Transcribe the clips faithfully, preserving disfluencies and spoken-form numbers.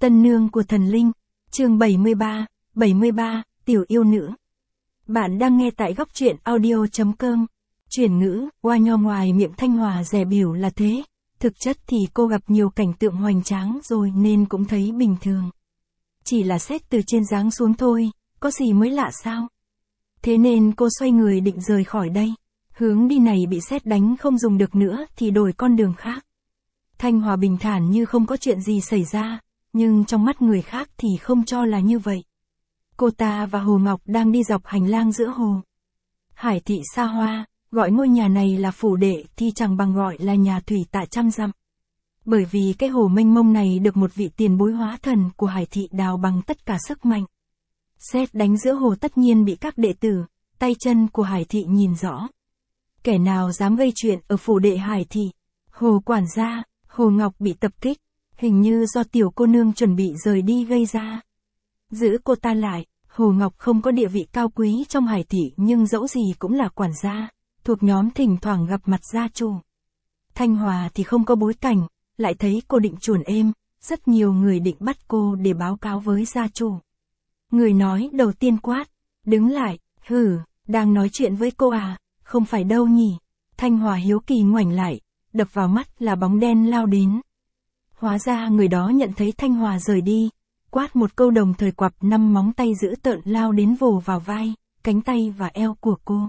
Tân nương của thần linh, chương bảy mươi ba, bảy mươi ba, tiểu yêu nữ. Bạn đang nghe tại góc truyện audio.com. Chuyển ngữ, oa nho ngoài miệng Thanh Hòa dè bỉu là thế, thực chất thì cô gặp nhiều cảnh tượng hoành tráng rồi nên cũng thấy bình thường. Chỉ là xét từ trên giáng xuống thôi, có gì mới lạ sao? Thế nên cô xoay người định rời khỏi đây. Hướng đi này bị sét đánh không dùng được nữa thì đổi con đường khác. Thanh Hòa bình thản như không có chuyện gì xảy ra, nhưng trong mắt người khác thì không cho là như vậy. Cô ta và Hồ Ngọc đang đi dọc hành lang giữa hồ. Hải thị xa hoa, gọi ngôi nhà này là phủ đệ thì chẳng bằng gọi là nhà thủy tạ trăm dặm. Bởi vì cái hồ mênh mông này được một vị tiền bối hóa thần của Hải thị đào bằng tất cả sức mạnh. Sét đánh giữa hồ tất nhiên bị các đệ tử, tay chân của Hải thị nhìn rõ. Kẻ nào dám gây chuyện ở phủ đệ Hải thị? Hồ quản gia, Hồ Ngọc bị tập kích, hình như do tiểu cô nương chuẩn bị rời đi gây ra. Giữ cô ta lại, Hồ Ngọc không có địa vị cao quý trong Hải thị nhưng dẫu gì cũng là quản gia, thuộc nhóm thỉnh thoảng gặp mặt gia chủ. Thanh Hòa thì không có bối cảnh, lại thấy cô định chuồn êm, rất nhiều người định bắt cô để báo cáo với gia chủ. Người nói đầu tiên quát, đứng lại, hử, đang nói chuyện với cô à, không phải đâu nhỉ. Thanh Hòa hiếu kỳ ngoảnh lại, đập vào mắt là bóng đen lao đến. Hóa ra người đó nhận thấy Thanh Hòa rời đi, quát một câu đồng thời quặp năm móng tay dữ tợn lao đến vồ vào vai, cánh tay và eo của cô.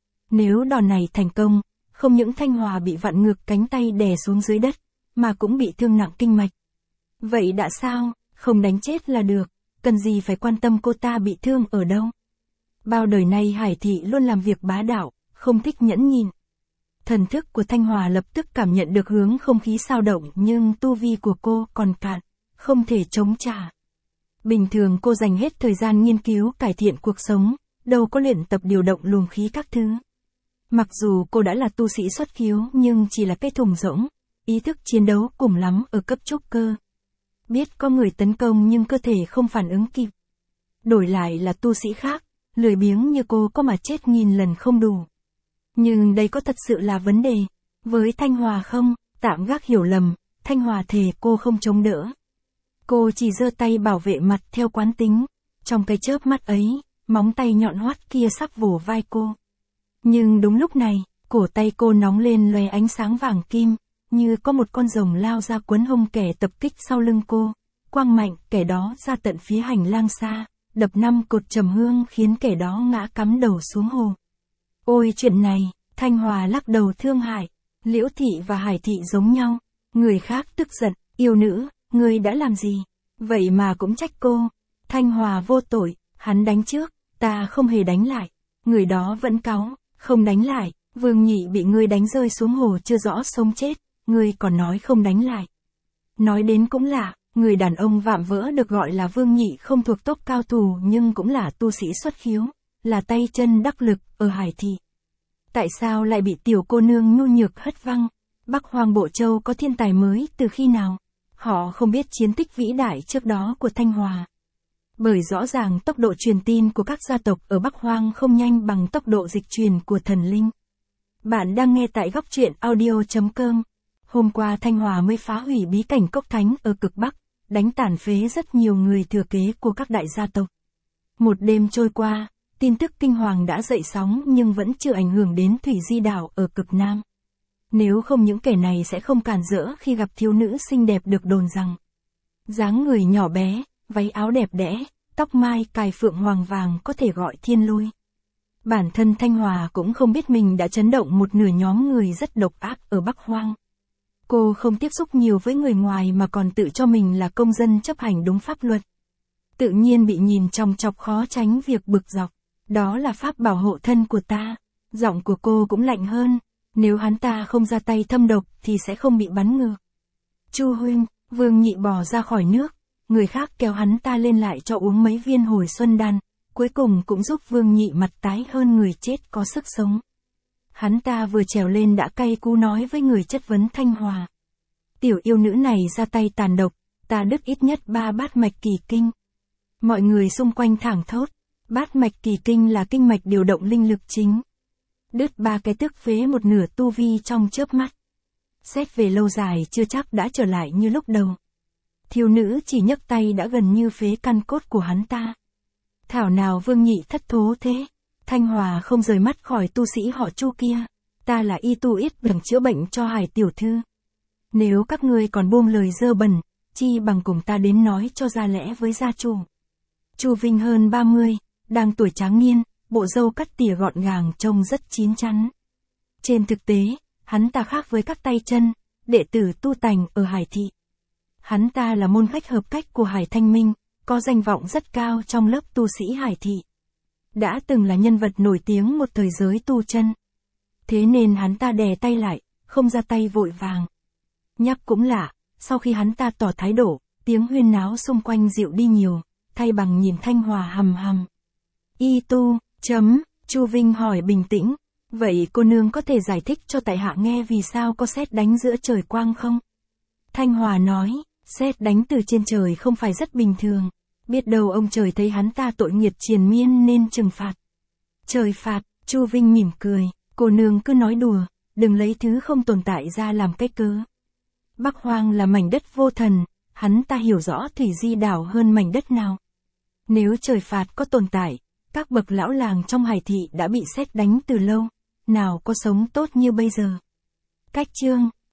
Nếu đòn này thành công, không những Thanh Hòa bị vặn ngược cánh tay đè xuống dưới đất, mà cũng bị thương nặng kinh mạch. Vậy đã sao, không đánh chết là được, cần gì phải quan tâm cô ta bị thương ở đâu. Bao đời nay Hải thị luôn làm việc bá đạo, không thích nhẫn nhịn. Thần thức của Thanh Hòa lập tức cảm nhận được hướng không khí xao động nhưng tu vi của cô còn cạn, không thể chống trả. Bình thường cô dành hết thời gian nghiên cứu cải thiện cuộc sống, đâu có luyện tập điều động luồng khí các thứ. Mặc dù cô đã là tu sĩ xuất khiếu nhưng chỉ là cái thùng rỗng, ý thức chiến đấu cùng lắm ở cấp trúc cơ. Biết có người tấn công nhưng cơ thể không phản ứng kịp. Đổi lại là tu sĩ khác, lười biếng như cô có mà chết nghìn lần không đủ. Nhưng đây có thật sự là vấn đề. Với Thanh Hòa không, tạm gác hiểu lầm, Thanh Hòa thề cô không chống đỡ. Cô chỉ giơ tay bảo vệ mặt theo quán tính. Trong cái chớp mắt ấy, móng tay nhọn hoắt kia sắp vồ vai cô. Nhưng đúng lúc này, cổ tay cô nóng lên lóe ánh sáng vàng kim, như có một con rồng lao ra quấn hông kẻ tập kích sau lưng cô. Quang mạnh kẻ đó ra tận phía hành lang xa, đập năm cột trầm hương khiến kẻ đó ngã cắm đầu xuống hồ. Ôi chuyện này, Thanh Hòa lắc đầu thương hại. Liễu thị và Hải thị giống nhau. Người khác tức giận, yêu nữ, ngươi đã làm gì? Vậy mà cũng trách cô. Thanh Hòa vô tội, hắn đánh trước, ta không hề đánh lại. Người đó vẫn cáu, không đánh lại. Vương Nhị bị ngươi đánh rơi xuống hồ chưa rõ sống chết, ngươi còn nói không đánh lại. Nói đến cũng lạ, người đàn ông vạm vỡ được gọi là Vương Nhị không thuộc tốp cao thủ nhưng cũng là tu sĩ xuất khiếu, là tay chân đắc lực ở Hải thị. Tại sao lại bị tiểu cô nương nhu nhược hất văng? Bắc Hoang Bộ Châu có thiên tài mới từ khi nào? Họ không biết chiến tích vĩ đại trước đó của Thanh Hòa. Bởi rõ ràng tốc độ truyền tin của các gia tộc ở Bắc Hoang không nhanh bằng tốc độ dịch truyền của thần linh. Bạn đang nghe tại góc truyện audio.com. Hôm qua Thanh Hòa mới phá hủy bí cảnh Cốc Thánh ở cực Bắc, đánh tàn phế rất nhiều người thừa kế của các đại gia tộc. Một đêm trôi qua, tin tức kinh hoàng đã dậy sóng nhưng vẫn chưa ảnh hưởng đến Thủy Di đảo ở cực Nam. Nếu không những kẻ này sẽ không cản rỡ khi gặp thiếu nữ xinh đẹp được đồn rằng dáng người nhỏ bé, váy áo đẹp đẽ, tóc mai cài phượng hoàng vàng có thể gọi thiên lôi. Bản thân Thanh Hòa cũng không biết mình đã chấn động một nửa nhóm người rất độc ác ở Bắc Hoang. Cô không tiếp xúc nhiều với người ngoài mà còn tự cho mình là công dân chấp hành đúng pháp luật. Tự nhiên bị nhìn chòng chọc khó tránh việc bực dọc. Đó là pháp bảo hộ thân của ta. Giọng của cô cũng lạnh hơn. Nếu hắn ta không ra tay thâm độc thì sẽ không bị bắn ngược. Chu huynh, Vương Nhị bò ra khỏi nước. Người khác kéo hắn ta lên lại cho uống mấy viên hồi xuân đan. Cuối cùng cũng giúp Vương Nhị mặt tái hơn người chết có sức sống. Hắn ta vừa trèo lên đã cay cú nói với người chất vấn Thanh Hòa. Tiểu yêu nữ này ra tay tàn độc, ta đứt ít nhất ba bát mạch kỳ kinh. Mọi người xung quanh thảng thốt. Bát mạch kỳ kinh là kinh mạch điều động linh lực chính. Đứt ba cái tức phế một nửa tu vi trong chớp mắt. Xét về lâu dài chưa chắc đã trở lại như lúc đầu. Thiếu nữ chỉ nhấc tay đã gần như phế căn cốt của hắn ta. Thảo nào Vương Nhị thất thố thế. Thanh Hòa không rời mắt khỏi tu sĩ họ Chu kia. Ta là y tu yết đừng chữa bệnh cho Hải tiểu thư. Nếu các ngươi còn buông lời dơ bẩn, chi bằng cùng ta đến nói cho ra lẽ với gia chủ. Chu Vinh hơn ba mươi, đang tuổi tráng niên, bộ râu cắt tỉa gọn gàng trông rất chín chắn. Trên thực tế, hắn ta khác với các tay chân, đệ tử tu tành ở Hải thị. Hắn ta là môn khách hợp cách của Hải Thanh Minh, có danh vọng rất cao trong lớp tu sĩ Hải thị. Đã từng là nhân vật nổi tiếng một thời giới tu chân. Thế nên hắn ta đè tay lại, không ra tay vội vàng. Nhắc cũng lạ, sau khi hắn ta tỏ thái độ, tiếng huyên náo xung quanh dịu đi nhiều, thay bằng nhìn Thanh Hòa hầm hầm. Y tu, chấm, Chu Vinh hỏi bình tĩnh, vậy cô nương có thể giải thích cho tại hạ nghe vì sao có sét đánh giữa trời quang không? Thanh Hòa nói, sét đánh từ trên trời không phải rất bình thường, biết đâu ông trời thấy hắn ta tội nghiệp triền miên nên trừng phạt. Trời phạt, Chu Vinh mỉm cười, cô nương cứ nói đùa, đừng lấy thứ không tồn tại ra làm cái cớ. Bắc Hoang là mảnh đất vô thần, hắn ta hiểu rõ thủy di đảo hơn mảnh đất nào. Nếu trời phạt có tồn tại, các bậc lão làng trong Hải thị đã bị sét đánh từ lâu, nào có sống tốt như bây giờ. Cách chương